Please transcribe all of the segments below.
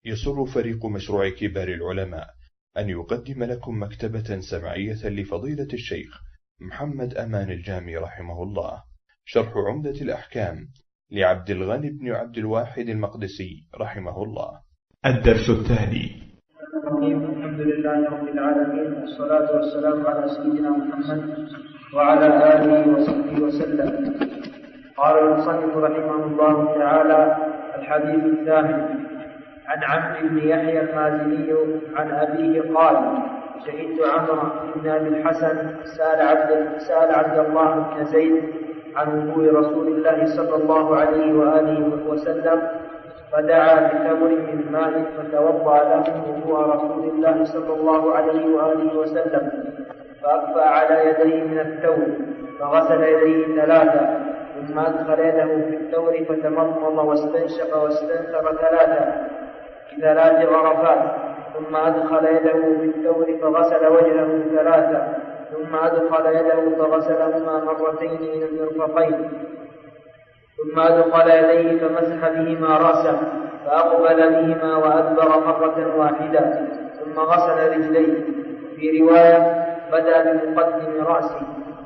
يسر فريق مشروع كبار العلماء أن يقدم لكم مكتبة سمعية لفضيلة الشيخ محمد أمان الجامي رحمه الله، شرح عمدة الأحكام لعبد الغني بن عبد الواحد المقدسي رحمه الله. الدرس الثاني. الحمد لله رب العالمين، والصلاة والسلام على سيدنا محمد وعلى آله وصحبه وسلم. قال المصنف رحمه الله تعالى: الحديث الثامن. عن عمرو بن يحيى المازني عن أبيه قال: شهدت عمرو بن أبي الحسن سأل عبد الله بن زيد عن وضوء رسول الله صلى الله عليه وآله وسلم، فدعا بتمر من ماء فتوضأ له وضوء رسول الله صلى الله عليه وآله وسلم، فأكفأ على يديه من الثور فغسل يديه ثلاثة، ثم أدخل يده في الثور فتمضمض واستنشق واستنثر ثلاثة بثلاث غرفات، ثم أدخل يده في الثور فغسل وجهه ثلاثة، ثم أدخل يده فغسلهما مرتين إلى المرفقين، ثم أدخل يديه فمسح بهما رأسه فأقبل بهما وأدبر مرة واحدة، ثم غسل رجليه. في رواية بدأ بمقدم رأسه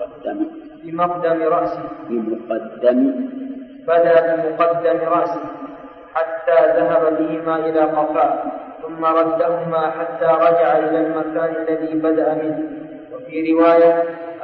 حتى ذهب بهما إلى قفاه، ثم ردهما حتى رجع إلى المكان الذي بدأ منه. وفي رواية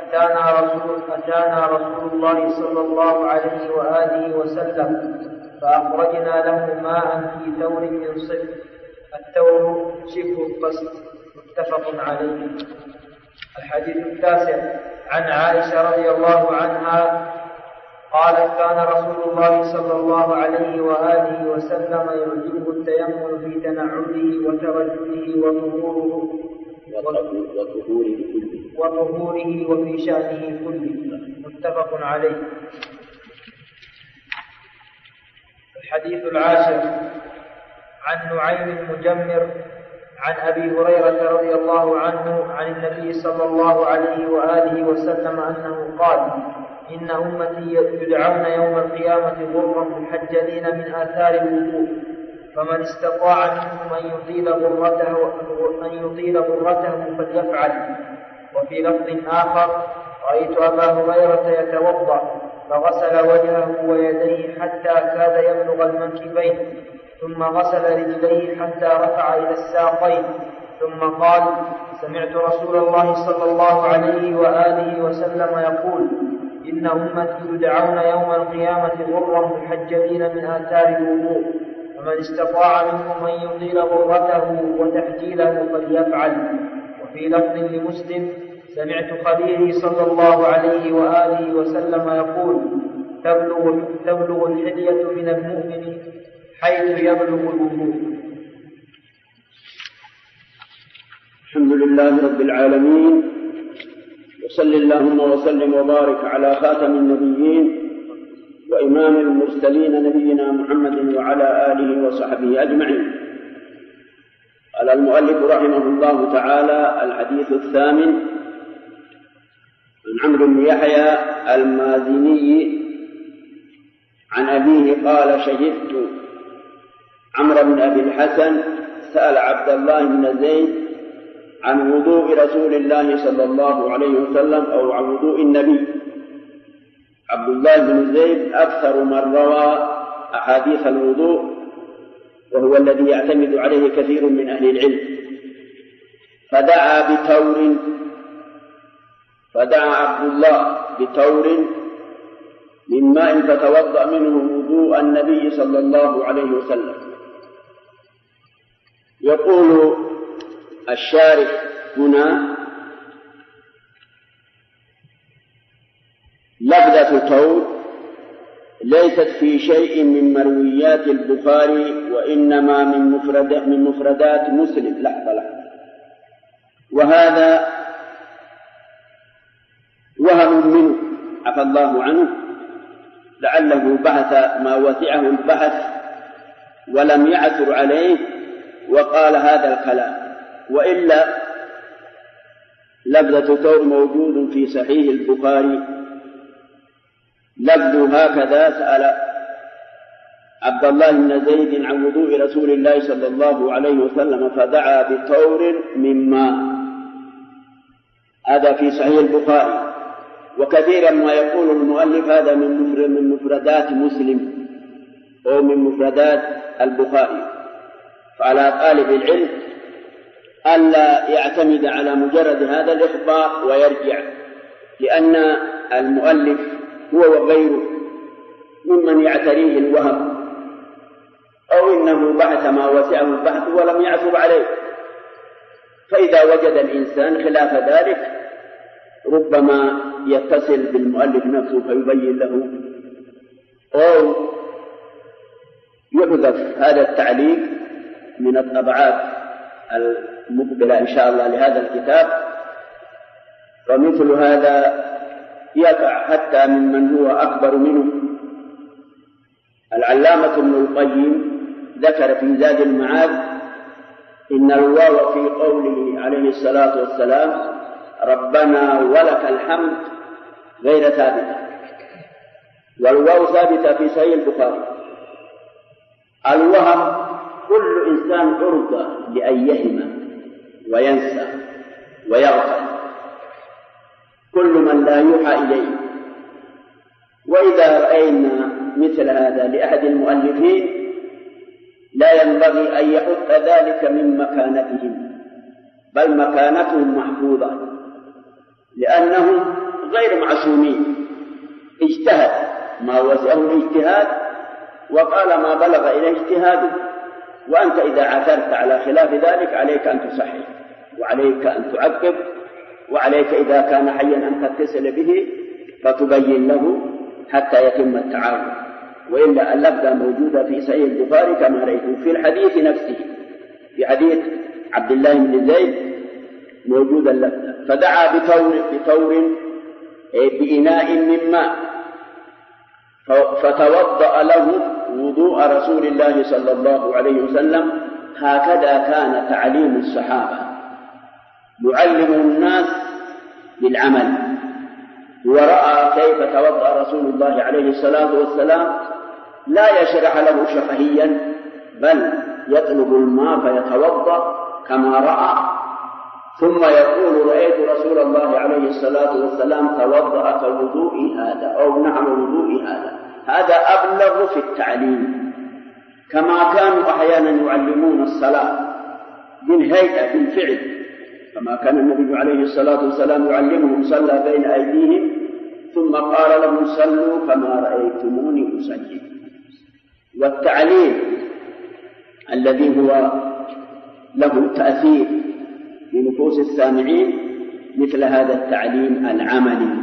أتانا رسول الله صلى الله عليه وآله وسلم فأخرجنا له ماء في ثور من صفر، الثور شبه القسط، متفق عليه. الحديث التاسع. عن عائشة رضي الله عنها قالت: كان رسول الله صلى الله عليه وآله وسلم يعجبه التيمم في تنعله وترجله وطهوره وفي شأنه كله، متفق عليه. الحديث العاشر. عن نعيم المجمر عن أبي هريرة رضي الله عنه عن النبي صلى الله عليه وآله وسلم أنه قال: إن أمتي يدعون يوم القيامة غرا محجلين من آثار الوضوء، فمن استطاع منهم أن يطيل غرته فليفعل. وفي لفظ آخر: رأيت أبا هريرة يتوضأ فغسل وجهه ويديه حتى كاد يبلغ المنكبين، ثم غسل رجليه حتى رفع إلى الساقين، ثم قال: سمعت رسول الله صلى الله عليه وآله وسلم يقول: إن أمتي يدعون يوم القيامة غرا محجلين من آثار الوضوء، فمن استطاع منهم أن يطيل غرته وتحجيله فليفعل. وفي لفظ لمسلم: سمعت خليلي صلى الله عليه وآله وسلم يقول: تبلغ الحلية من المؤمن حيث يبلغ الوضوء. الحمد لله رب العالمين، وصل اللهم وسلم وبارك على خاتم النبيين وإمام المرسلين نبينا محمد وعلى آله وصحبه أجمعين. قال المؤلف رحمه الله تعالى: الحديث الثامن. عن عمرو بن يحيى المازني عن أبيه قال: شهدت عمرو بن أبي الحسن سأل عبد الله بن زيد عن وضوء رسول الله صلى الله عليه وسلم أو عن وضوء النبي. عبد الله بن زيد أكثر من روى أحاديث الوضوء، وهو الذي يعتمد عليه كثير من أهل العلم. فدعا عبد الله بتور من ماء فتوضأ منه وضوء النبي صلى الله عليه وسلم. يقول الشارح هنا: لفظة تور ليست في شيء من مرويات البخاري، وإنما من مفردات مسلم. لحظة. وهذا وهم منه عفى الله عنه، لعله بحث ما وسعه البحث ولم يعثر عليه وقال هذا الكلام، وإلا لفظة تور موجود في صحيح البخاري، لفظ هكذا: سأل عبد الله بن زيد عن وضوء رسول الله صلى الله عليه وسلم فدعا بطور من ماء. هذا في صحيح البخاري. وكثيرا ما يقول المؤلف هذا من مفردات مسلم أو من مفردات البخاري. فعلى طالب العلم ألا يعتمد على مجرد هذا الإخبار ويرجع، لأن المؤلف هو وغيره ممن يعتريه الوهم، أو إنه بحث ما وسعه البحث ولم يعثر عليه. فإذا وجد الإنسان خلاف ذلك ربما يتصل بالمؤلف نفسه فيبين له، أو يحذف هذا التعليق من الطبعات المقبلة إن شاء الله لهذا الكتاب. فمثل هذا يقع حتى ممن هو أكبر منه. العلامة ابن القيم ذكر في زاد المعاد إن الواو في قوله عليه الصلاة والسلام ربنا ولك الحمد غير ثابتة، والواو ثابتة في صحيح البخاري. الوهم كل إنسان عرضة لأن يهم وينسى ويغفل، كل من لا يوحى إليه. وإذا رأينا مثل هذا لأحد المؤلفين لا ينبغي أن يحط ذلك من مكانتهم، بل مكانتهم محفوظة، لأنهم غير معصومين. اجتهد ما وسعه الاجتهاد وقال ما بلغ إليه اجتهاده، وأنت إذا عثرت على خلاف ذلك عليك أن تصحح، وعليك أن تعقب، وعليك إذا كان حيا أن تتصل به فتبين له حتى يتم التعاون. وإلا اللفظة موجودة في صحيح البخاري كما رأيتم في الحديث نفسه، في حديث عبد الله بن زيد موجود اللفظة. فدعا بطور بإناء من ماء فتوضأ له وضوء رسول الله صلى الله عليه وسلم. هكذا كان تعليم الصحابة، يعلم الناس بالعمل. ورأى كيف توضأ رسول الله عليه الصلاة والسلام، لا يشرح له شفهيا، بل يطلب الماء فيتوضأ كما رأى، ثم يقول رأيت رسول الله عليه الصلاة والسلام توضأ كوضوء هذا أو نحو وضوء هذا. هذا أبلغ في التعليم، كما كانوا أحيانا يعلمون الصلاة بالهيئة بالفعل، كما كان النبي عليه الصلاة والسلام يعلمهم صلى بين أيديهم ثم قال لهم صلوا كما رأيتموني أصلي. والتعليم الذي هو له تأثير في نفوس السامعين مثل هذا التعليم العملي.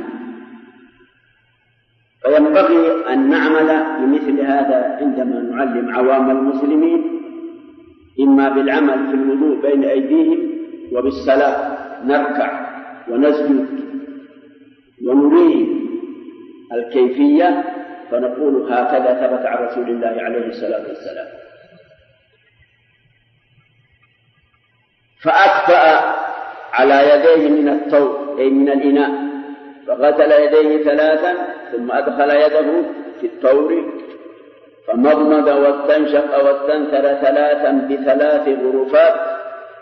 فينبغي أن نعمل بمثل هذا عندما نعلم عوام المسلمين، إما بالعمل في الوضوء بين أيديهم، وبالصلاة نركع ونسجد ونريه الكيفية فنقول هكذا ثبت عن رسول الله عليه الصلاة والسلام. فأكفأ على يديه من الطور أي من الإناء، فغسل يديه 3 ثم أدخل يده في الطور فمضمض واستنشق واستنثر 3 ب3 غرفات،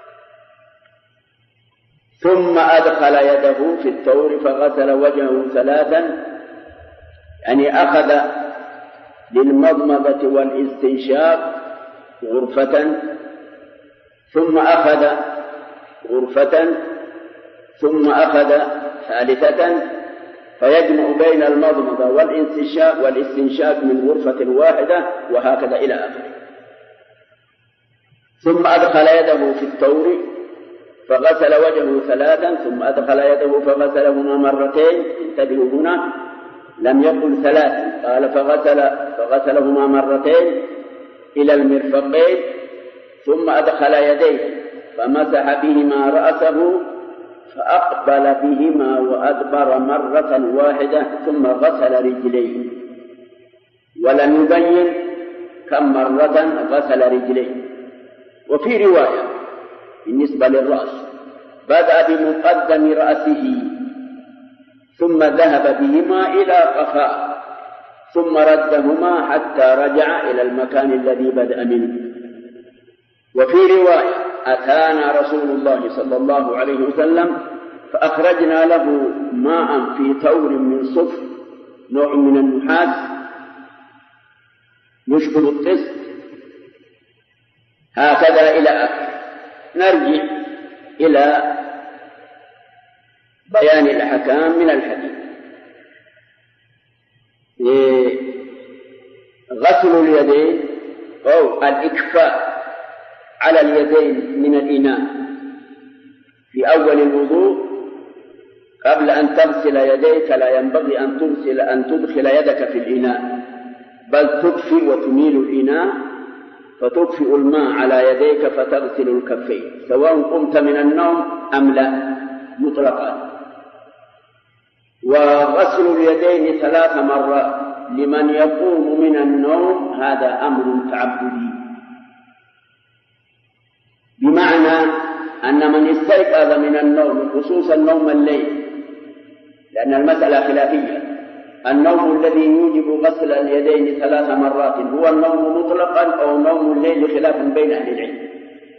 ثم أدخل يده في الطور فغسل وجهه 3، يعني أخذ للمضمضة والاستنشاق غرفة، ثم أخذ غرفة، ثم أخذ 3، فيجمع بين المضمضة والاستنشاق من غرفة واحدة، وهكذا إلى آخره. ثم أدخل يده في الطور فغسل وجهه 3، ثم أدخل يده فغسلهما مرتين. انتبهوا هنا، لم يقل 3، قال فغسلهما مرتين إلى المرفقين، ثم أدخل يديه فمسح بهما رأسه فأقبل بهما وأدبر مرة واحدة، ثم غسل رجليه، ولم يبين كم مرة غسل رجليه. وفي رواية بالنسبة للرأس بدأ بمقدم رأسه ثم ذهب بهما إلى قفاه ثم ردهما حتى رجع إلى المكان الذي بدأ منه. وفي رواية أتانا رسول الله صلى الله عليه وسلم فأخرجنا له ماء في تور من صفر نوع من النحاس يشبه الطست هكذا إلى آخره. نرجع إلى بيان الأحكام من الحديث. غسل اليدين أو الإكفاء على اليدين من الإناء في أول الوضوء قبل أن تغسل يديك لا ينبغي أن تدخل يدك في الإناء، بل تكفي وتميل الإناء فتكفئ الماء على يديك فتغسل الكفين سواء قمت من النوم أم لا مطلقا. وغسل اليدين 3 مرات لمن يقوم من النوم هذا أمر تعبدي، بمعنى أن من استيقظ من النوم خصوصا نوم الليل، لأن المسألة خلافية، النوم الذي يوجب غسل اليدين 3 مرات هو النوم مطلقا أو نوم الليل خلاف بين أهل العلم.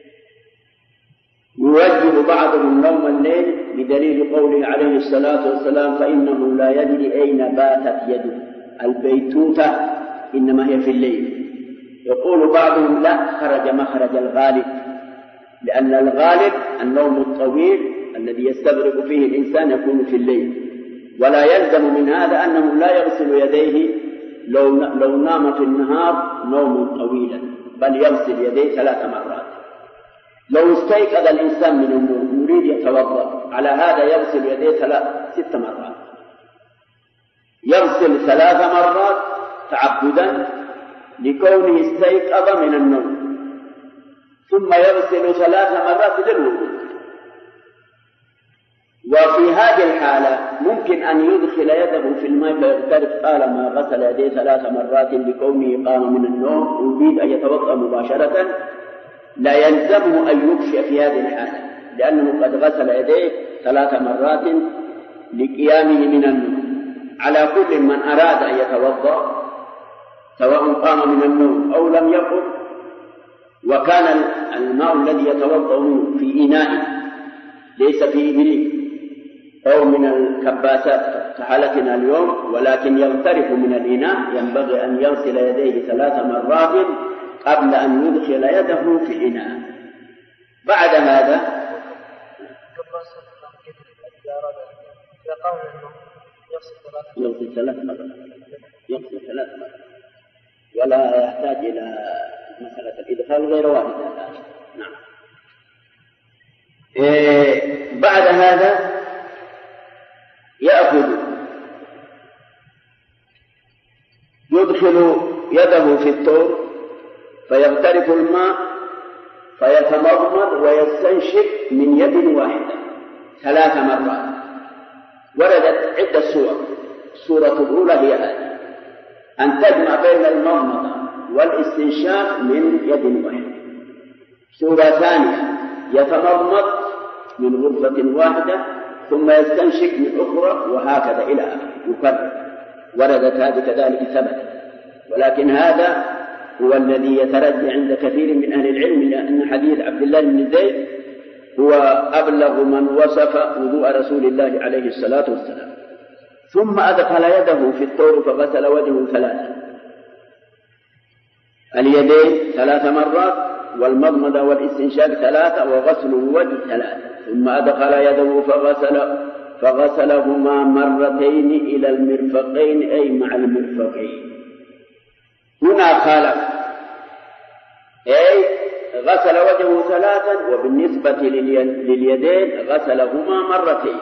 يوجب بعضهم نوم الليل بدليل قوله عليه الصلاة والسلام فإنه لا يدري أين باتت يده، البيتوتة إنما هي في الليل. يقول بعضهم لا، خرج مخرج الغالب، لأن الغالب النوم الطويل الذي يستغرق فيه الإنسان يكون في الليل، ولا يلزم من هذا أنه لا يغسل يديه لو نام في النهار نوم طويلا، بل يغسل يديه 3 مرات. لو استيقظ الإنسان من النوم يريد يتوضأ، على هذا يغسل يديه 6 مرات، يغسل 3 مرات تعبدا لكونه استيقظ من النوم، ثم يغسل 3 مرات للوضوء. وفي هذه الحالة ممكن أن يدخل يده في الماء فيغترف طالما غسل يديه 3 مرات لكونه قام من النوم ويريد أن يتوضأ مباشرة، لا يلزمه أن يكفي في هذه الحالة، لأنه قد غسل يديه 3 مرات لقيامه من النوم. على كل من أراد أن يتوضأ سواء قام من النوم أو لم يقم، وكان الماء الذي يتوضأ منه في إناء ليس في إبريق أو من الكباسات كحالتنا اليوم، ولكن يغترف من الإناء، ينبغي أن يغسل يديه 3 مرات قبل أن يدخل يده في الإناء. بعد هذا يغسل 3 مرات ولا يحتاج إلى مسألة الإدخال غير واحدة. نعم. بعد هذا يدخل يده في الثور فيغترف الماء فيتمضمض ويستنشق من يد واحدة 3 مرات. وردت عدة صور. الصورة الأولى هي هذه، أن تجمع بين المضمضة والاستنشاق من يد واحدة. صورة ثانية يتمضمض من غرفة واحدة ثم يستنشق من أخرى وهكذا إلى آخره يكرر. وردت هذه كذلك ثبت، ولكن هذا هو الذي يترجح عند كثير من أهل العلم، لأن حديث عبد الله بن زيد هو أبلغ من وصف وضوء رسول الله عليه الصلاة والسلام. ثم أدخل يده في الثور فغسل وجهه 3، اليدين 3 مرات، والمضمضة والاستنشاق 3، وغسل الوجه 3. ثم أدخل يده فغسلهما مرتين إلى المرفقين أي مع المرفقين. هنا خالف، أي غسل وجهه 3، وبالنسبة لليدين غسلهما مرتين.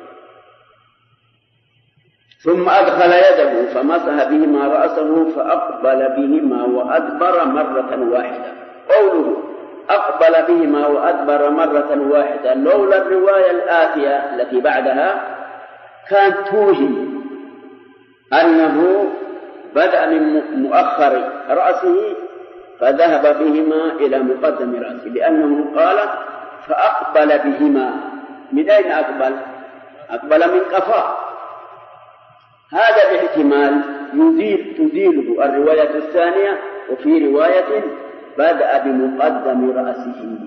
ثم أدخل يده فمسح بهما رأسه فأقبل بهما وأدبر مرة واحدة. قوله أقبل بهما وأدبر مرة واحدة لولا الرواية الآتية التي بعدها كانت توهم أنه بدأ من مؤخر رأسه فذهب بهما إلى مقدم رأسه، لأنه قال فأقبل بهما. من أين أقبل؟ أقبل من قفاه. هذا باحتمال تزيله الرواية الثانية، وفي رواية بدأ بمقدم رأسه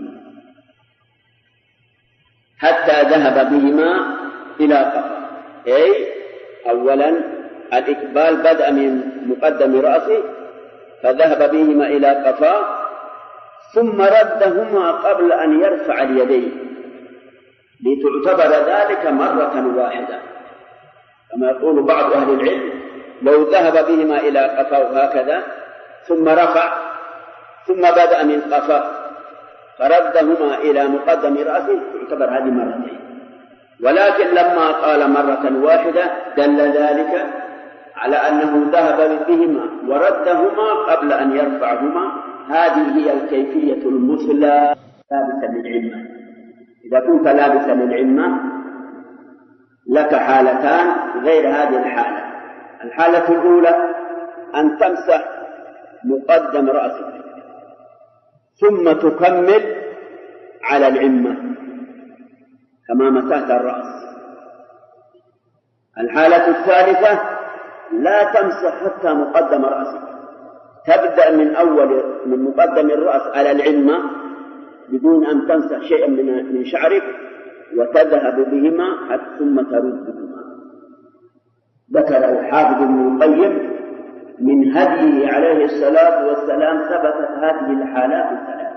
حتى ذهب بهما إلى قفا. أي أولا الإقبال بدأ من مقدم رأسه فذهب بهما إلى قفا، ثم ردهما قبل أن يرفع اليدين، لتعتبر ذلك مرة واحدة، كما يقول بعض أهل العلم لو ذهب بهما إلى قفا هكذا ثم رفع ثم بدأ من قفا فردهما إلى مقدم رأسه تعتبر هذه مرتين، ولكن لما قال مرة واحدة دل ذلك على أنه ذهب بهما وردهما قبل أن يرفعهما. هذه هي الكيفية المثلى لابسا للعمة. إذا كنت لابسا للعمة لك حالتان غير هذه الحالة. الحالة الأولى أن تمسح مقدم رأسك ثم تكمل على العمة كما مسحت الرأس. الحالة الثالثة لا تمسح حتى مقدم رأسك، تبدأ من مقدم الرأس على العمة بدون أن تمسح شيئا من شعرك وتذهب بهما ثم تردهما. ذكر الحافظ ابن القيم من هديه عليه الصلاة والسلام ثبتت هذه الحالات الثلاث.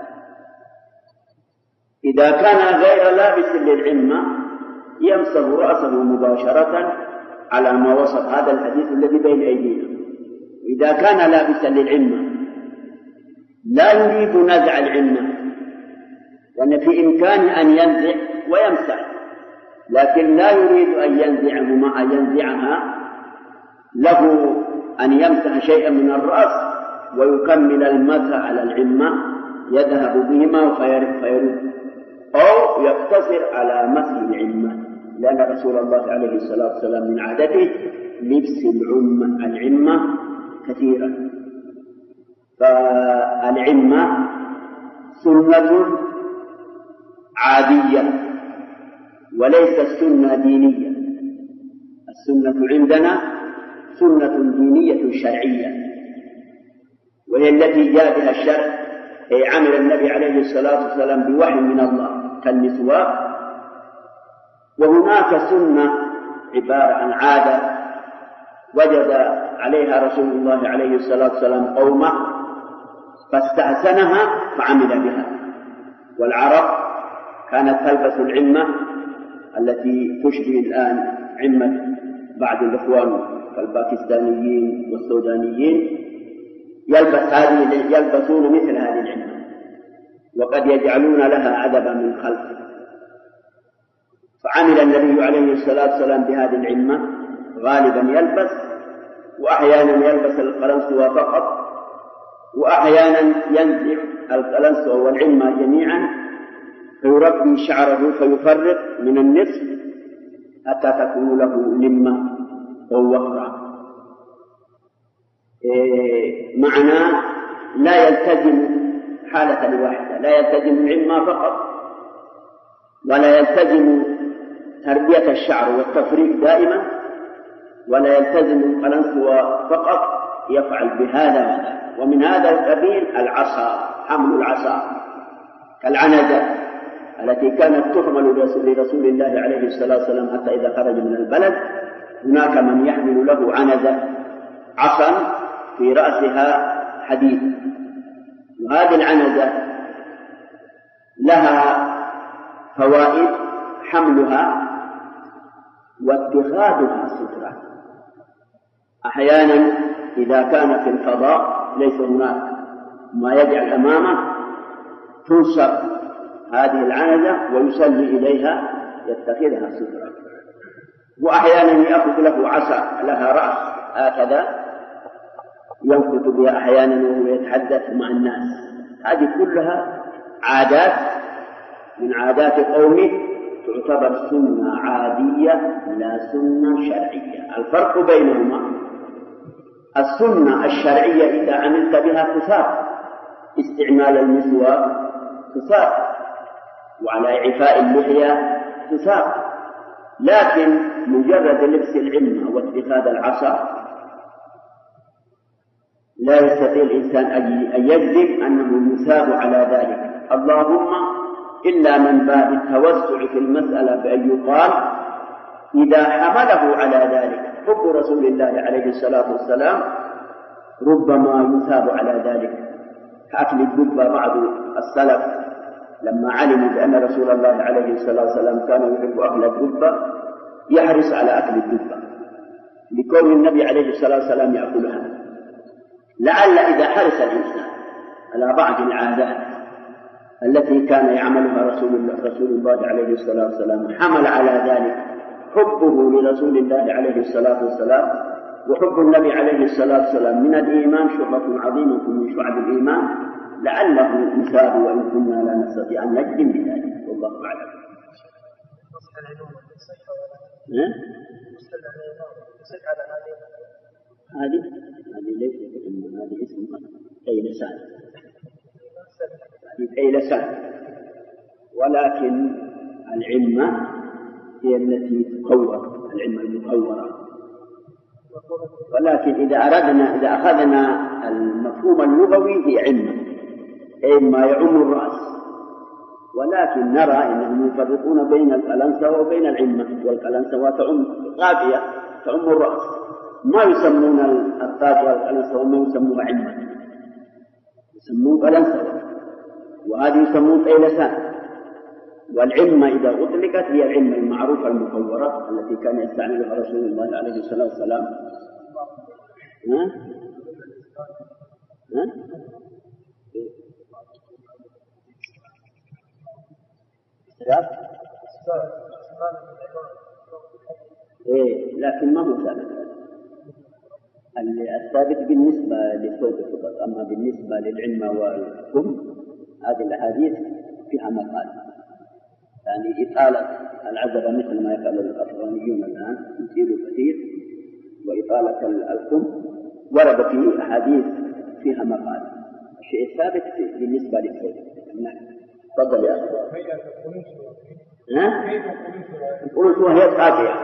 إذا كان غير لابس للعمة يمسح رأسه مباشرة على ما وصف هذا الحديث الذي بين أيدينا. إذا كان لابسا للعمة لا يريد نزع العمة، لأن في إمكانه أن ينزع ويمسح، لكن لا يريد أن ينزعها، له أن يمسح شيئا من الرأس ويكمل المسح على العمة، يذهب بهما فيرد، أو يقتصر على مسح العمة، لأن رسول الله عليه الصلاة والسلام من عادته لبس العمة كثيرا. فالعمة سنة عادية وليست سنة دينية. السنة عندنا سنة دينية شرعية، وهي التي جاء بها الشرع، أي عمل النبي عليه الصلاة والسلام بوحي من الله كالمسواك. وهناك سنة عبارة عن عادة وجد عليها رسول الله عليه الصلاة والسلام قومه فاستحسنها فعمل بها. والعرب كانت تلبس العمة التي تشبه الآن عمة بعض الإخوان كالباكستانيين والسودانيين، يلبسون مثل هذه العمة، وقد يجعلون لها عذبا من خلفه. فعمل النبي عليه الصلاة والسلام بهذه العمة، غالبا يلبس، وأحيانا يلبس القلنسوة فقط، وأحيانا ينزع القلنسوة والعمة جميعا فيربي شعره فيفرق من النصف حتى تكون له لمة أو وفرة. معنى لا يلتزم حالة واحدة، لا يلتزم العمة فقط، ولا يلتزم تربية الشعر والتفريق دائما، ولا يلتزم القلنسوة فقط، يفعل بهذا وذاك. ومن هذا القبيل العصا، حمل العصا كالعنزة التي كانت تحمل لرسول الله عليه الصلاة والسلام حتى إذا خرج من البلد. هناك من يحمل له عنزة عصا في رأسها حديد، وهذه العنزة لها فوائد: حملها واتخاذها سترة. أحيانا إذا كان في الفضاء ليس هناك ما يجعل أمامه تنصب هذه العنزة ويسلي إليها يتخذها سترة. وأحيانا يأخذ له عصا لها رأس هكذا ينكت بها أحيانا وهو يتحدث مع الناس. هذه كلها عادات من عادات قومه، تعتبر سنة عادية لا سنة شرعية. الفرق بينهما: السنة الشرعية إذا عملت بها كفار، استعمال المسواك كفار، وعلى إعفاء اللحية كفار، لكن مجرد لبس العمة واتخاذ العصا لا يستطيع الإنسان أن يكذب أنه يثاب على ذلك، اللهم إلا من باب التوسع في المسألة بأن يقال إذا حمله على ذلك حب رسول الله عليه الصلاة والسلام ربما يثاب على ذلك، كأكل الدبة. بعض السلف لما علموا بأن رسول الله عليه الصلاة والسلام كان يحب أكل الدبة يحرص على أكل الدبة لكون النبي عليه الصلاة والسلام يأكلها. لعل إذا حرص الإنسان على بعض العادات التي كان يعملها رسول الله عليه الصلاة والسلام حمل على ذلك حبه لرسول الله عليه الصلاة والسلام. وحب النبي عليه الصلاة والسلام من الإيمان شعبة عظيمة من شعب الإيمان، لعله يثاب وإن كنا لا نستطيع أن نجزم بذلك، والله أعلم. هذه ليست هذه اسمها قيلسان، هذه قيلسان، ولكن العمة هي التي تقوّر، العمة المقوّرة. ولكن إذا أخذنا المفهوم اللغوي هي عمة، أي ما يعم الرأس، ولكن نرى أنهم يفرقون بين القلنسوة وبين العمة، والقلنسوة تعم غابية تعم الرأس، ما يسمون الطاج والقلنسوة ما يسموها عمة، يسمون قلنسوة، وهذه يسمون قيلسان. والعمة إذا أطلقت هي العمة المعروفة المكورة التي كان يستعملها رسول الله عليه الصلاة والسلام. لكن ما هو ثابت. الثابت بالنسبة للثوب فقط، أما بالنسبة للعمة والحكم هذه الأحاديث فيها مقال، يعني إطالة العذبة مثل ما يفعل الأفغانيون الآن يطيلوا كثير، وإطالة الحكم ورد فيه أحاديث فيها مقال. الشيء الثابت بالنسبة للثوب. نعم تفضل يا أخي. القنوت وهي الطاغية.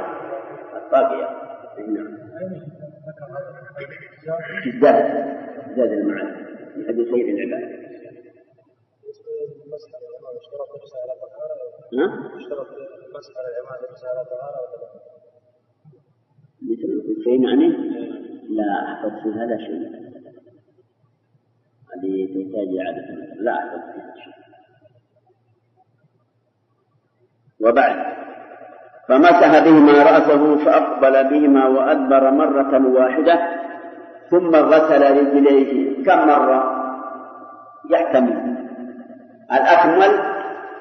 نعم زاد المعنى لحديث خير العباد. اشترط المسح على العماد على طهارة ولا مثل الحسين يعني؟ لا أحفظ في هذا شيء، هذه تحتاج إعادة، لا أحفظ في هذا شيء. وبعد فمسح بهما رأسه فأقبل بهما وأدبر مرة واحدة ثم غسل رجليه. كم مرة؟ يحتمل الأكمل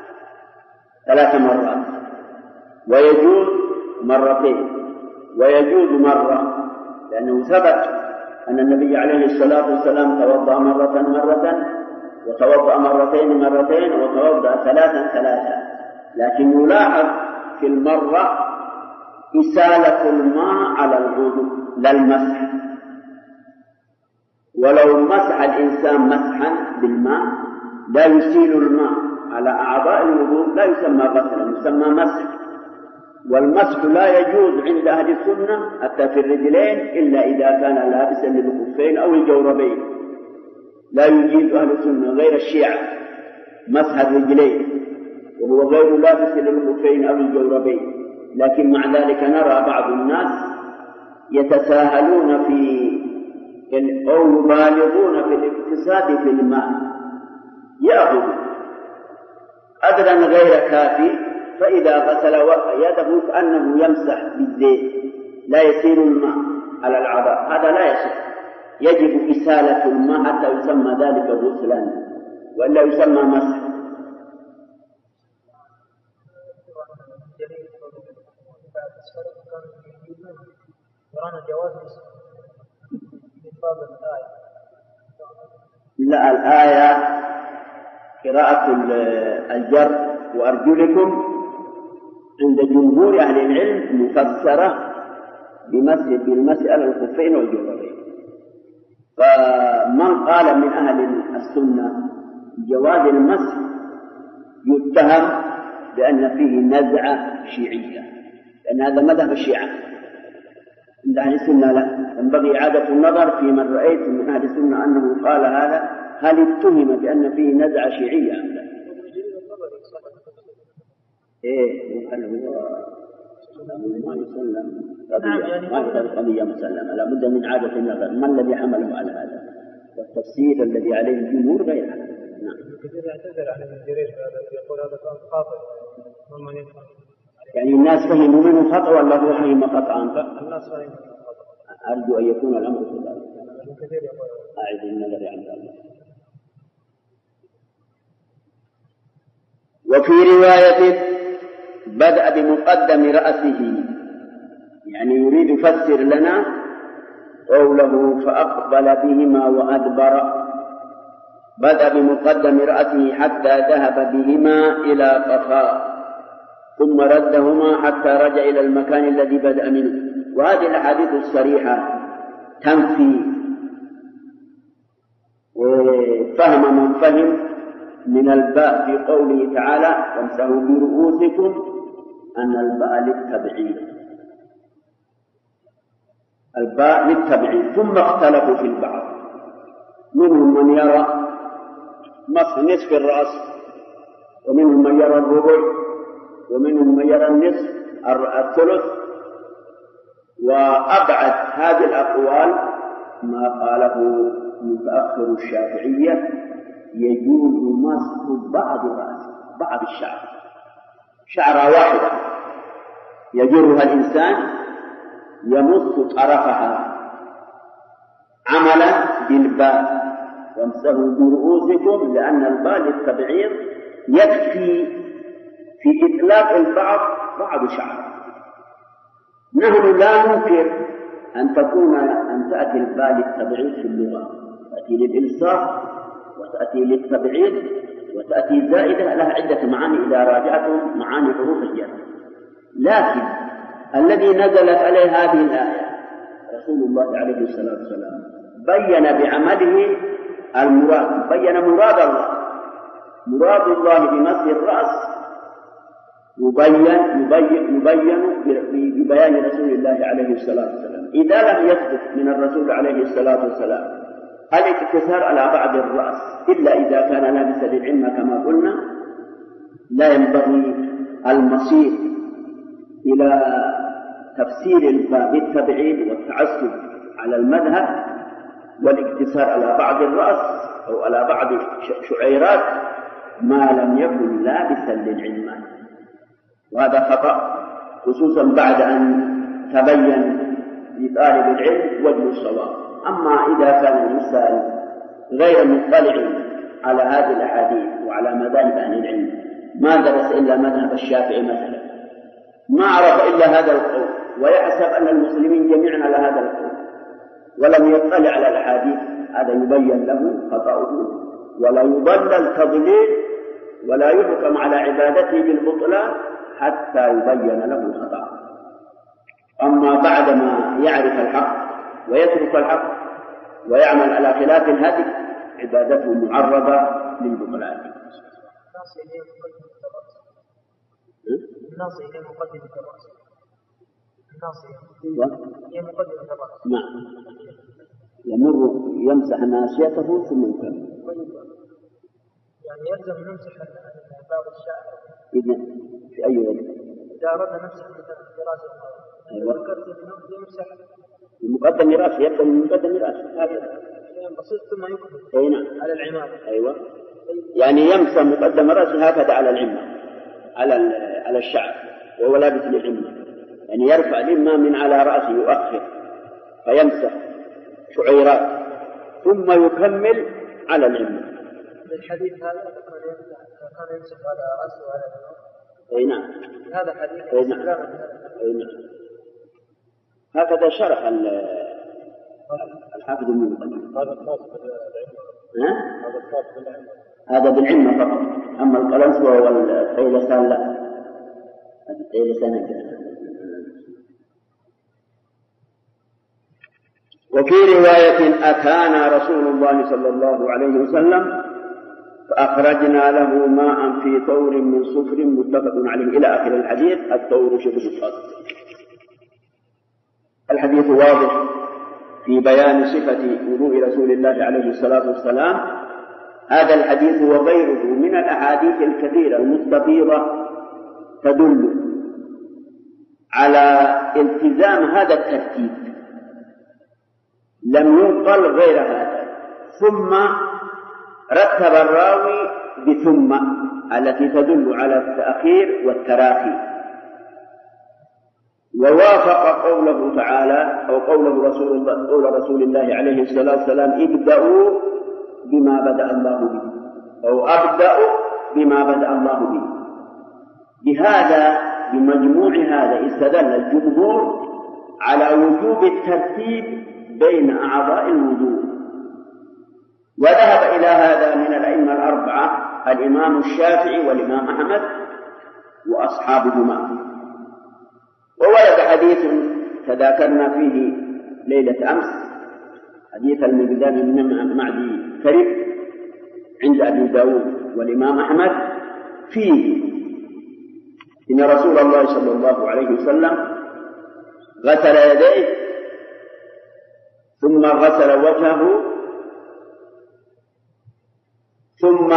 3 مرات، ويجوز مرتين، ويجوز مرة، لأنه ثبت أن النبي عليه الصلاة والسلام توضأ مرة وتوضأ مرتين وتوضأ 3، لكن يلاحظ في المرة إسالة الماء على العضو لا المسح. ولو مسح الإنسان مسحا بالماء لا يسيل الماء على أعضاء الوضوء لا يسمى غسلا، يسمى مسح. والمسح لا يجوز عند أهل السنة حتى في الرجلين إلا إذا كان لابسا للخفين أو الجوربين، لا يجيز أهل السنة غير الشيعة مسح الرجلين وهو غير لابس للخفين أو الجوربين. لكن مع ذلك نرى بعض الناس يتساهلون أو يبالغون في الاقتصاد في الماء، يأخذ قدرا غير كافي، فإذا غسل يده كأنه يمسح بالزيت لا يسيل الماء على الأعضاء، هذا لا يصح. يجب إسالة الماء حتى يسمى ذلك غسلا، وإلا يسمى مسح. لا، الآية قراءة الجر وأرجلكم عند جمهور أهل العلم مفسرة بالمسح على الخفين والجوربين. فمن قال من أهل السنة جواز المسح يتهم بأن فيه نزعة شيعية، لأن هذا مذهب الشيعة، عند أهل السنة لا، ينبغي إعادة النظر في من رأيت من أهل السنة أنه قال هذا، هل اتهم بأن فيه نزعة شيعية أم لا؟ إيه هل هو ما يسلم قضية مسلمة، لا بد من إعادة النظر ما الذي حمله على هذا، والتفسير الذي عليه الجمهور غير هذا. نعم. كثير يعتذر عن ابن جرير يقول هذا كان خاطئ ممن يفهم. يعني الناس فهموا منه خطأ ولا هو فهم قطعا؟ الناس فهموا خطأ. أرجو أن يكون الأمر كذلك. كثير يقول أعيد النظر عن ذلك. وفي رواية بدأ بمقدم رأسه، يعني يريد يفسر لنا قوله فأقبل بهما وأدبر، بدأ بمقدم رأسه حتى ذهب بهما إلى قفاه ثم ردهما حتى رجع إلى المكان الذي بدأ منه. وهذه الأحاديث الصريحة تنفي وفهم من فهم من الباء في قوله تعالى وامسحوا برؤوسكم أن الباء للتبعيد، الباء للتبعيد. ثم اختلفوا في البعض، منهم من يرى مسح نصف الرأس، ومنهم من يرى الربع، ومنهم من يرى النصف الثلث. وأبعد هذه الأقوال ما قاله متأخر الشافعية، يجوز مسح بعض الرأس، بعض الشعر، شعرة واحدة يجرها الإنسان يمص طرفها عملا بالباء وامسحوا برؤوسكم، لأن الباء للتبعيض يكفي في إطلاق البعض بعض شعر. نحن لا ننكر أن تأتي الباء للتبعيض في اللغة، تأتي للإلصاق وتأتي للتبعيض وتأتي زائدة لها عدة معاني إذا راجعتم معاني حروف الجر. لكن الذي نزلت عليه هذه الآية رسول الله عليه الصلاة والسلام بين بعمله المراد، بين مراد الله، مراد الله بمسح الرأس يبين ببيان رسول الله عليه الصلاة والسلام. إذا لم يثبت من الرسول عليه الصلاة والسلام الاقتصار على بعض الرأس إلا إذا كان لابسا للعلم كما قلنا، لا ينبغي المصير إلى تفسير بالتبعيد والتعسف على المذهب والاقتصار على بعض الرأس أو على بعض شعيرات ما لم يكن لابسا للعلم، وهذا خطأ، خصوصا بعد أن تبين لطالب العلم وجه الصواب. أما إذا كان الإنسان غير مطلع على هذه الأحاديث وعلى مذاهب أهل العلم، ما درس إلا مذهب الشافعي مثلا، ما عرف إلا هذا القول ويحسب أن المسلمين جميعا على هذا القول ولم يطلع على الأحاديث، هذا يبين له خطأه ولا يضلل تضليل ولا يحكم على عبادته بالبطلان حتى يبين له خطأه. أما بعدما يعرف الحق ويترك الحق ويعمل على خلاف الهدي عبادته معرضة للبطلان. الناصية هي مقدمة الرأس. نعم، يمسح ناصيته ثم يكمل. يعني يلزم نمسح بعض الشعر. إذن في أي وجه؟ إذا أردنا نمسح مثلا في رأس المرأة. أيوة. ذكرت يمسح. مقدم رأسه، يبدأ من مقدم رأسه هكذا. بسيط ثم يكمل. أي نعم. على العمامة. أيوة. يعني يمسح مقدم رأسه هكذا على العمة، على الشعر وهو لابس للعمة، يعني يرفع العمة من على رأسه يؤخر فيمسح شعيرات ثم يكمل على العمة. الحديث هذا كان يمسح على رأسه وعلى العمامة. أي نعم. هذا حديث. أي نعم. أي نعم. هكذا شرح الحافظ ابن القيم. هذا الخاص بالعمة. هذا الخاص بالعمة. هذا بالعمة فقط، أما القلنسوة والطيلسان لا. الطيلسان. وفي رواية أتانا رسول الله صلى الله عليه وسلم فأخرجنا له ماء في ثور من صفر متفق عليه إلى آخر الحديث. الثور شبه القصر. الحديث واضح في بيان صفة وضوء رسول الله عليه الصلاة والسلام. هذا الحديث وغيره من الأحاديث الكثيرة المستفيضة تدل على التزام هذا الترتيب، لم ينقل غير هذا. ثم رتب الراوي بثم التي تدل على التأخير والتراخي، ووافق قوله تعالى أو قول رسول الله عليه الصلاة والسلام: ابدأوا بما بدأ الله به، أو أبدأوا بما بدأ الله به. بهذا بمجموع هذا استدل الجمهور على وجوب الترتيب بين أعضاء الوضوء، وذهب إلى هذا من الأئمة الأربعة الإمام الشافعي والإمام أحمد وأصحابهما. وورد حديث تذاكرنا فيه ليلة أمس، حديث المقدام بن معدي كرب عند أبي داود والإمام أحمد، فيه إن رسول الله صلى الله عليه وسلم غسل يديه ثم غسل وجهه ثم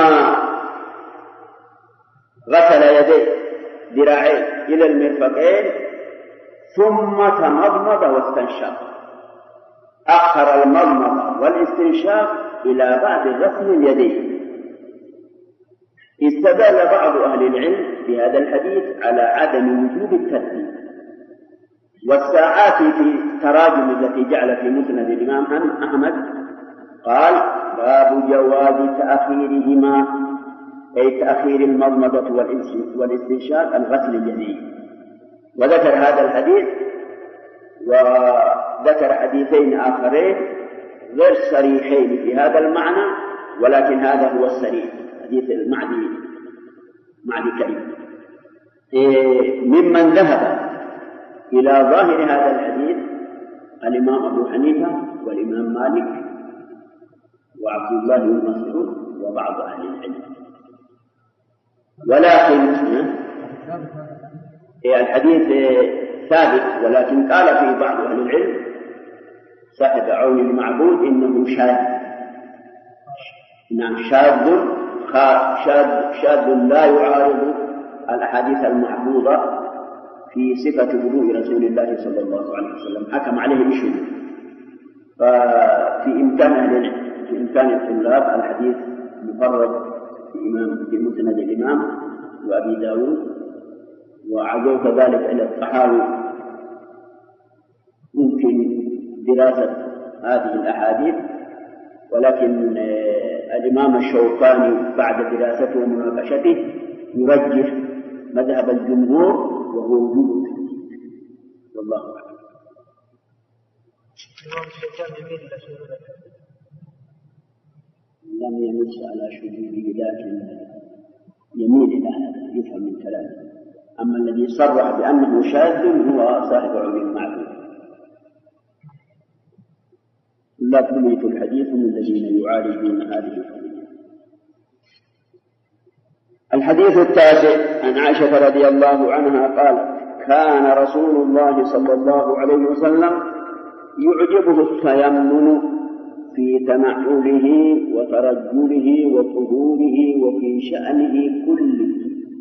غسل يديه ذراعيه إلى المرفقين ثم تمضمض واستنشق. أخر المضمضة والاستنشاق إلى بعد غسل اليدين. استدل بعض أهل العلم بهذا الحديث على عدم وجوب الترتيب، والساعات في التراجم التي جعل في مسند الإمام أحمد قال: باب جواز تأخيرهما، أي تأخير المضمضة والاستنشاق عن غسل اليدين. وذكر هذا الحديث، وذكر حديثين آخرين غير صريحين في هذا المعنى، ولكن هذا هو الصريح، حديث معدي كريم. ممن ذهب إلى ظاهر هذا الحديث الإمام أبو حنيفة والإمام مالك وعبد الله بن مسعود وبعض أهل العلم. ولكن الحديث ثابت، ولكن قال فيه بعض أهل العلم صاحب عون المعبود إنه شاذ. نعم، شاذ لا يعارض الأحاديث المحفوظة في صفة وضوء رسول الله صلى الله عليه وسلم، حكم عليه بشذوذ. ففي إمكان الطلاب الحديث مفرد في مسند الإمام وأبي داود، وعزوا كذلك إلى الطحاوي. ممكن دراسة هذه الأحاديث، ولكن الإمام الشوكاني بعد دراسته ومناقشته يرجح مذهب الجمهور وهو وجوب الترتيب، والله أعلم. الإمام الشوكاني يميل إلى شذوذ، لم يمس على شذوذه، لكن يميل إلى هذا، يفهم من كلامه. أما الذي صرح بأنه شاذ هو صاحب عون المعبود. لا تميت الحديث من الذين يعالجون هذه القضية. الحديث التاسع عن عائشة رضي الله عنها قال: كان رسول الله صلى الله عليه وسلم يعجبه التيمم في تنعله وترجله وطهوره وفي شأنه كله،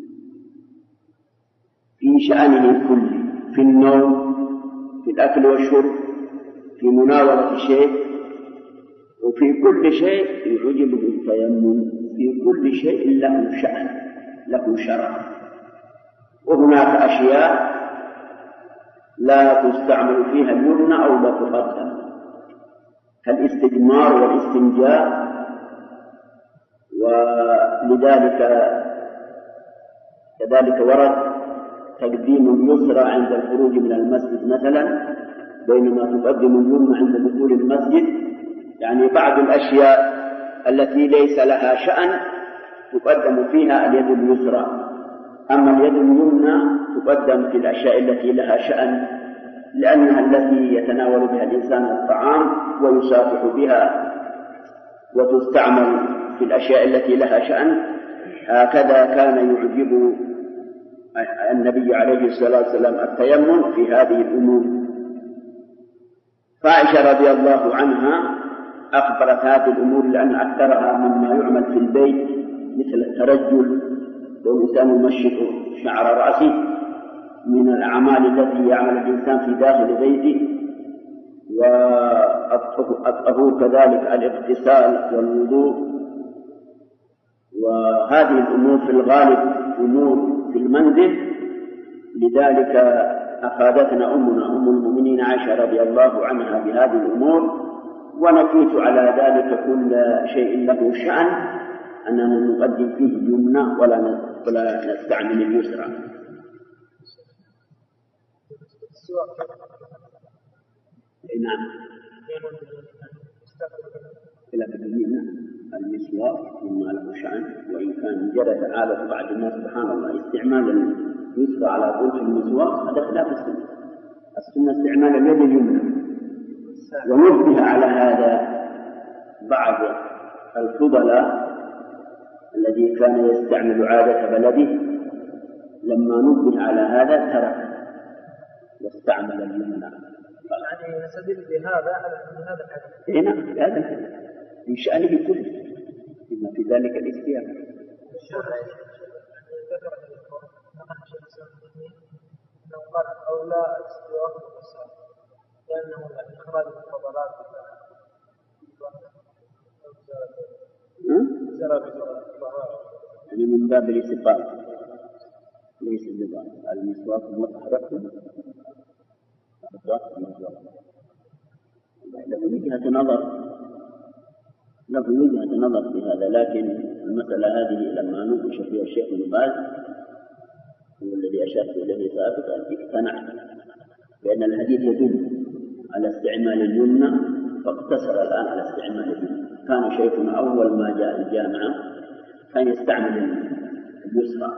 في النوم، في الأكل والشرب، في مناولة الشيء، وفي كل شيء يعجبه التيمم، في كل شيء له شأن، له شرع. وهناك أشياء لا تستعمل فيها اليمنى أو لا تقدم، كالاستجمار والاستنجاء، ولذلك كذلك ورد تقديم اليسرى عند الخروج من المسجد مثلا، بينما تقدم اليمنى عند دخول المسجد. يعني بعض الأشياء التي ليس لها شأن تقدم فيها اليد اليسرى، أما اليد اليمنى تقدم في الأشياء التي لها شأن، لأنها التي يتناول بها الإنسان الطعام ويصافح بها، وتستعمل في الأشياء التي لها شأن. هكذا كان يعجب النبي عليه الصلاة والسلام التيمم في هذه الأمور. فعائشة رضي الله عنها أخبرت هذه الأمور لأن أكثرها مما يعمل في البيت مثل الترجل والإنسان يمشط شعر رأسه من الأعمال التي يعمل الإنسان في داخل بيته، والطهور كذلك الاغتسال والوضوء. وهذه الأمور في الغالب أمور في المنزل، لذلك أفادتنا أم المؤمنين عائشة رضي الله عنها بهذه الأمور، ونقيس على ذلك كل شيء له شأن أننا نقدم فيه اليمنى ولا نستعمل اليسرى. نعم. إلى اليمنى المسواك مما له شأن، وإن كان جرت عادة بعض الناس سبحان الله استعمال اليسرى على طول في المسواك، هذا خلاف السنة. السنة استعمال اليد اليمنى. ونبه على هذا بعض الفضلاء الذي كان يستعمل عادة بلده، لما نبه على هذا ترك واستعمل اليمنى. يعني نستدل بهذا الحديث. نعم، بهذا الحديث من شأنه كله، بما في ذلك الاستياء. ذكر أنه قال أولى الاستواء والإحسان لأنه إخراج الفضلات يعني من باب الاستقامة ليس النظام. المسواك متحرك له وجهة نظر في هذا، لكن المسألة هذه لما نوقش فيها الشيخ ابن باز هو الذي أشرت إليه سابقا اقتنع بأن الحديث يدل على استعمال اليمنى، فاقتصر الآن على استعمال اليمنى. كان شيخنا أول ما جاء الجامعة كان يستعمل اليسرى،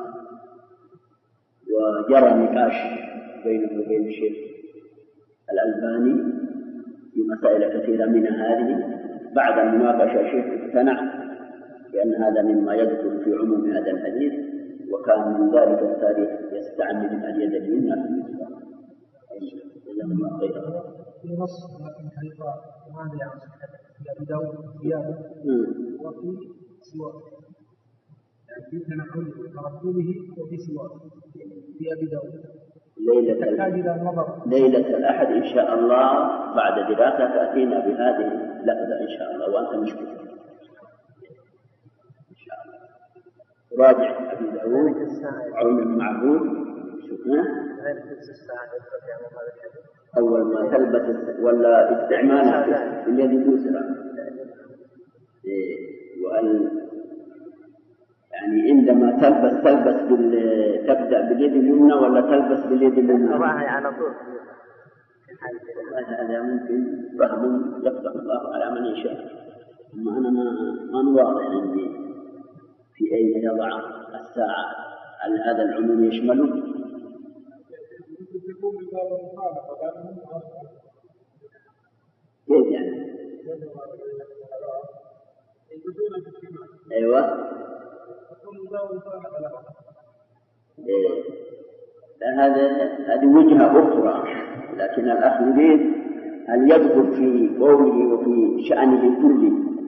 وجرى نقاش بينه وبين الشيخ الألباني في مسائل كثيرة من هذه. بعد المناقشة الشيخ اقتنع بأن هذا مما يدخل في عموم هذا الحديث، وكان من ذلك التاريخ يستعمل اليد اليمنى في اليسرى. لما غيره في نص لكن حقيقة مانع في أبي داود زيادة وفي سواك، يعني في تنقل تركوبه وفي سواك في أبي داود. ليلة الأحد إن شاء الله بعد دراسة تأتينا بهذه اللفظة إن شاء الله، وأنت مشكور إن شاء الله. راجع أبي داود عون المعبود. شوفنا أول ما تلبس ولا استعمال اليد اليسرى، يعني عندما تلبس تبدأ باليد اليمنى ولا تلبس باليد اليمنى؟ على طول. هذا ممكن فهم يفتح الله على من يشاء، أما أنا ما واضح عندي في أين يضع الساعة. هل هذا العموم يشمله؟ كيف يعني؟ أيوة. هذه وجهة أخرى، لكن الأخ يريد أن يدخل في قوله وفي شأنه كله.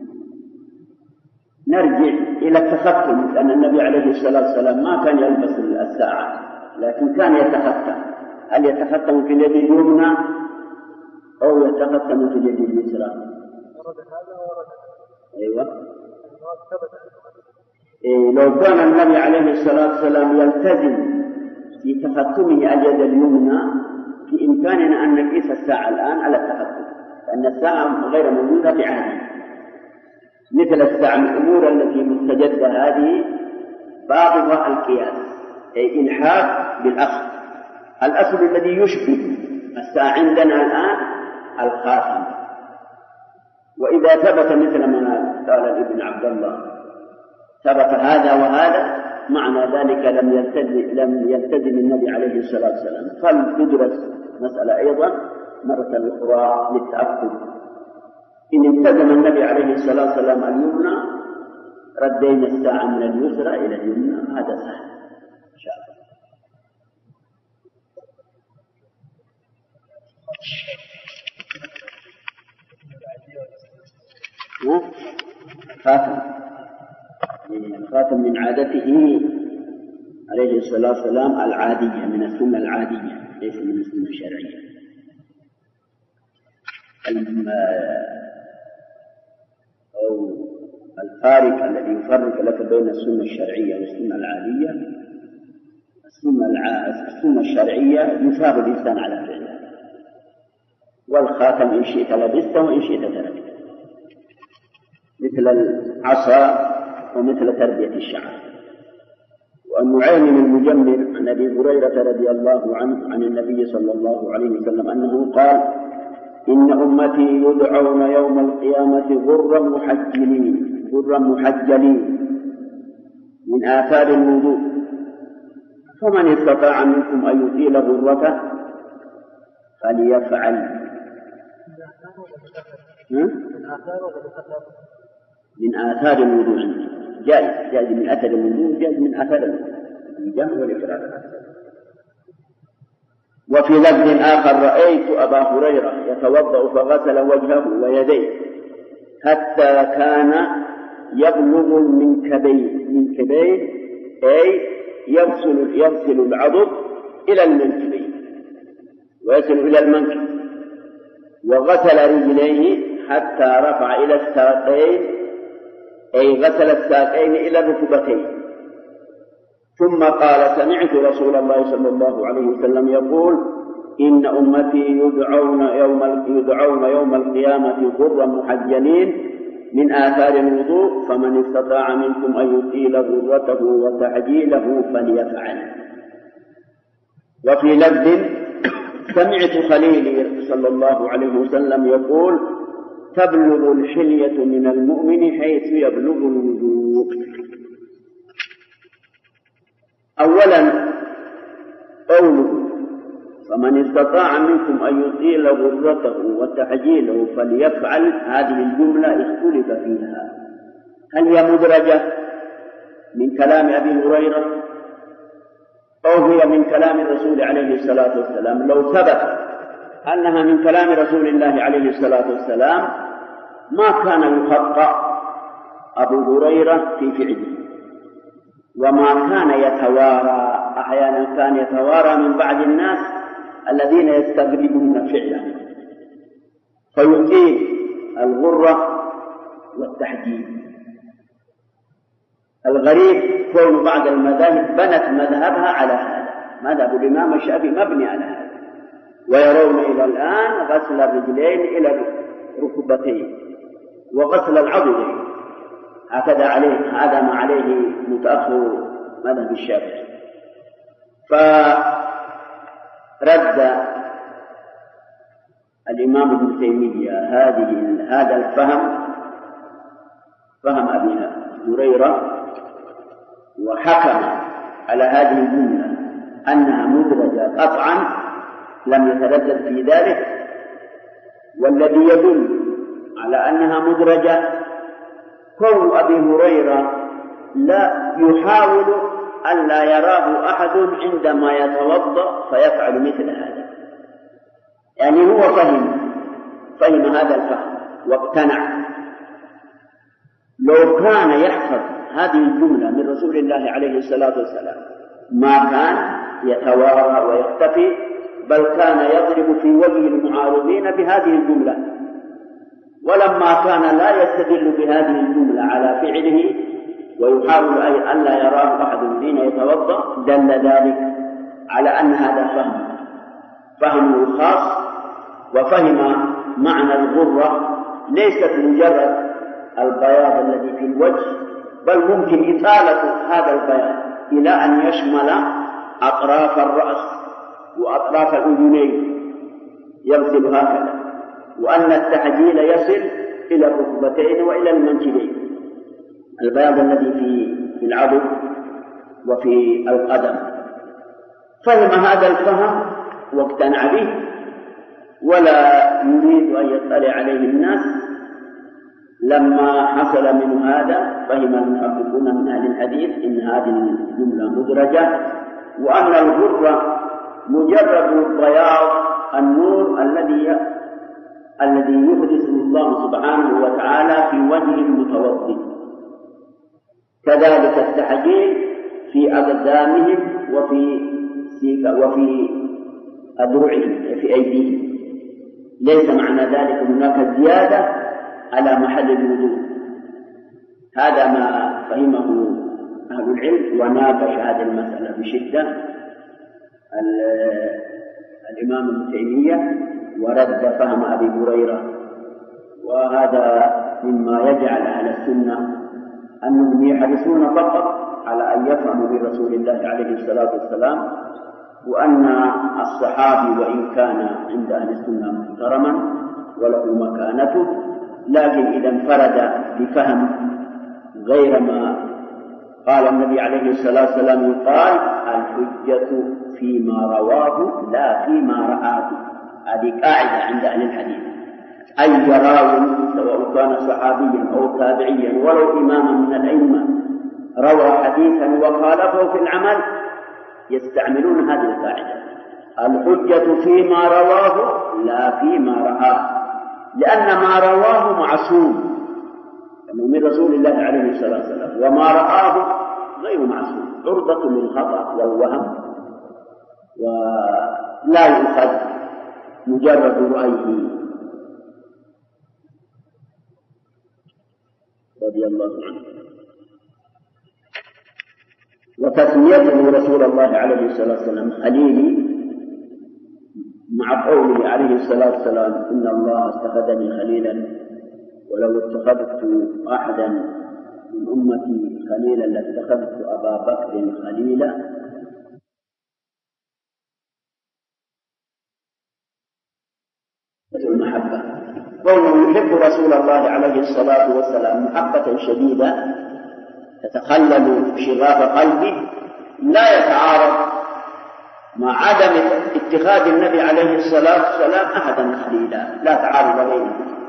نرجع إلى التختم، لأن النبي عليه الصلاة والسلام ما كان يلبس الساعة، لكن كان يتختم. هل يتختم في اليد اليمنى أو يتختم في اليد اليسرى؟ أيوة. لو كان النبي عليه الصلاة والسلام يلتزم في تختمه اليد اليمنى في إمكاننا أن نقيس الساعة الآن على التختم، لأن الساعة غير موجودة في عهده. مثل الساعة من الأمور التي مستجدة هذه بابها القياس، أي إلحاق بالأصل. الأصل الذي يشبه الساعة عندنا الآن الخاتم. وإذا ثبت مثل ما قال ابن عبد الله ثبت هذا وهذا، معنى ذلك لم يلتزم النبي عليه الصلاة والسلام. فلتدرس مسألة أيضا مرة أخرى للتأكد. إن التزم النبي عليه الصلاة والسلام اليمنى ردينا الساعة من اليسرى إلى اليمنى، هذا سهل إن شاء الله. الخاتم من عادته عليه الصلاة والسلام العادية، من السنة العادية ليس من السنة الشرعية. أو الفارق الذي يفرق لك بين السنة الشرعية والسنة العادية، السنة الشرعية يثاب الإنسان على فعلها، والخاتم إن شئت لبسته وإن شئت تركته، مثل العصا ومثل تربية الشعر. وعن نعيم المجمر عن أبي هريرة رضي الله عنه عن النبي صلى الله عليه وسلم أنه قال: إن أمتي يدعون يوم القيامة غرا محجلين من آثار الوضوء، فمن استطاع منكم أن يطيل غرته فليفعل. من آثار الوضوء جائز من أثر الوضوء، جائز من أثر الجمع والإفراد. وفي لفظ آخر: رأيت أبا هريرة يتوضأ فغسل وجهه ويديه حتى كان يبلغ المنكبين، أي يغسل العضد إلى المنكبين ويصل إلى المنكب، وغسل رجليه حتى رفع إلى الساقين، أي غسل الساقين إلى الركبتين. ثم قال: سمعت رسول الله صلى الله عليه وسلم يقول: إن أمتي يدعون يوم القيامة غرا محجلين من آثار الوضوء، فمن استطاع منكم أن يطيل غرته وتعجيله فليفعل. وفي لفظ: سمعت خليلي صلى الله عليه وسلم يقول: تبلغ الحلية من المؤمن حيث يبلغ الوضوء. أولا قوله: فمن استطاع منكم أن يطيل غرته وتعجيله فليفعل، هذه الجملة اختلف فيها، هل هي مدرجة من كلام أبي هريرة أو هي من كلام الرسول عليه الصلاة والسلام؟ لو ثبت أنها من كلام رسول الله عليه الصلاة والسلام ما كان يخطأ أبو هريرة في فعله، وما كان يتوارى. أحيانا كان يتوارى من بعض الناس الذين يستغربون فعله فيطيل الغرة والتحجيل. الغريب كون بعض المذاهب بنت مذهبها على هذا، مذهب الإمام الشافعي مبني على هذا، ويرون إلى الآن غسل الرجلين إلى الركبتين وغسل العضدين، هذا ما عليه متأخر مذهب الشافعي. فرد الإمام ابن تيمية هذا الفهم، فهم أبي هريرة، وحكم على هذه الجملة أنها مدرجة قطعا، لم يتردد في ذلك. والذي يدل على أنها مدرجة كون أبي هريرة لا يحاول أن لا يراه أحد عندما يتوضأ فيفعل مثل هذا، يعني هو فهم هذا الفهم واقتنع. لو كان يحفظ هذه الجملة من رسول الله عليه الصلاة والسلام ما كان يتوارى ويختفي، بل كان يضرب في وجه المعارضين بهذه الجملة. ولما كان لا يستدل بهذه الجملة على فعله ويحاول أن لا يراه أحد حين يتوضأ، دل ذلك على أن هذا فهمه خاص، وفهم معنى الغرة ليست مجرد البياض الذي في الوجه، بل ممكن إطالة هذا البياض إلى أن يشمل أطراف الرأس وأطراف الأذنين، يغسل هكذا، وأن التحجيل يصل إلى الركبتين وإلى المنكبين، البياض الذي في العضد وفي القدم. فهم هذا الفهم واقتنع به، ولا يريد أن يطلع عليه الناس. لما حصل من هذا فهم المحققون من أهل الحديث إن هذه الجملة مدرجة، وأن الغرة مجرد البياض، النور الذي يحدثه الله سبحانه وتعالى في وجه المتوضئ، كذلك التحجيل في أقدامهم وفي أذرعهم في أيديهم. ليس معنى ذلك هناك زيادة على محل الوضوء. هذا ما فهمه أهل العلم، وناقش هذه المسألة بشدة الإمام ابن تيمية ورد فهم أبي هريرة. وهذا مما يجعل أهل السنة أنهم يحرصون فقط على أن يفهموا برسول الله عليه الصلاة والسلام، وأن الصحابي وإن كان عند أهل السنة محترما وله مكانته، لكن إذا انفرد بفهم غير ما قال النبي عليه الصلاة والسلام يقال الحجة فيما رواه لا فيما رآه. هذه قاعدة عند أهل الحديث. أي راو سواء كان صحابيا أو تابعيا ولو إماما من الأئمة روى حديثا وخالفه في العمل يستعملون هذه القاعدة: الحجة فيما رواه لا فيما رآه، لأن ما رواه معصوم من رسول الله عليه الصلاة والسلام، وما رآه غير معصوم، عرضة للخطأ والوهم، ولا يؤخذ مجرد رأيه رضي الله عنه. وتسميته رسول الله عليه الصلاة والسلام خليلي مع قوله عليه الصلاة والسلام إن الله اتخذني خليلا ولو اتخذت أحدا من أمتي خليلا لاتخذت أبا بكر خليلا. المحبة قوله يحب رسول الله عليه الصلاة والسلام محبة شديدة تتخلل شغاف قلبه، لا يتعارض مع عدم اتخاذ النبي عليه الصلاة والسلام أحدا خليلا، لا تعارض بينهم.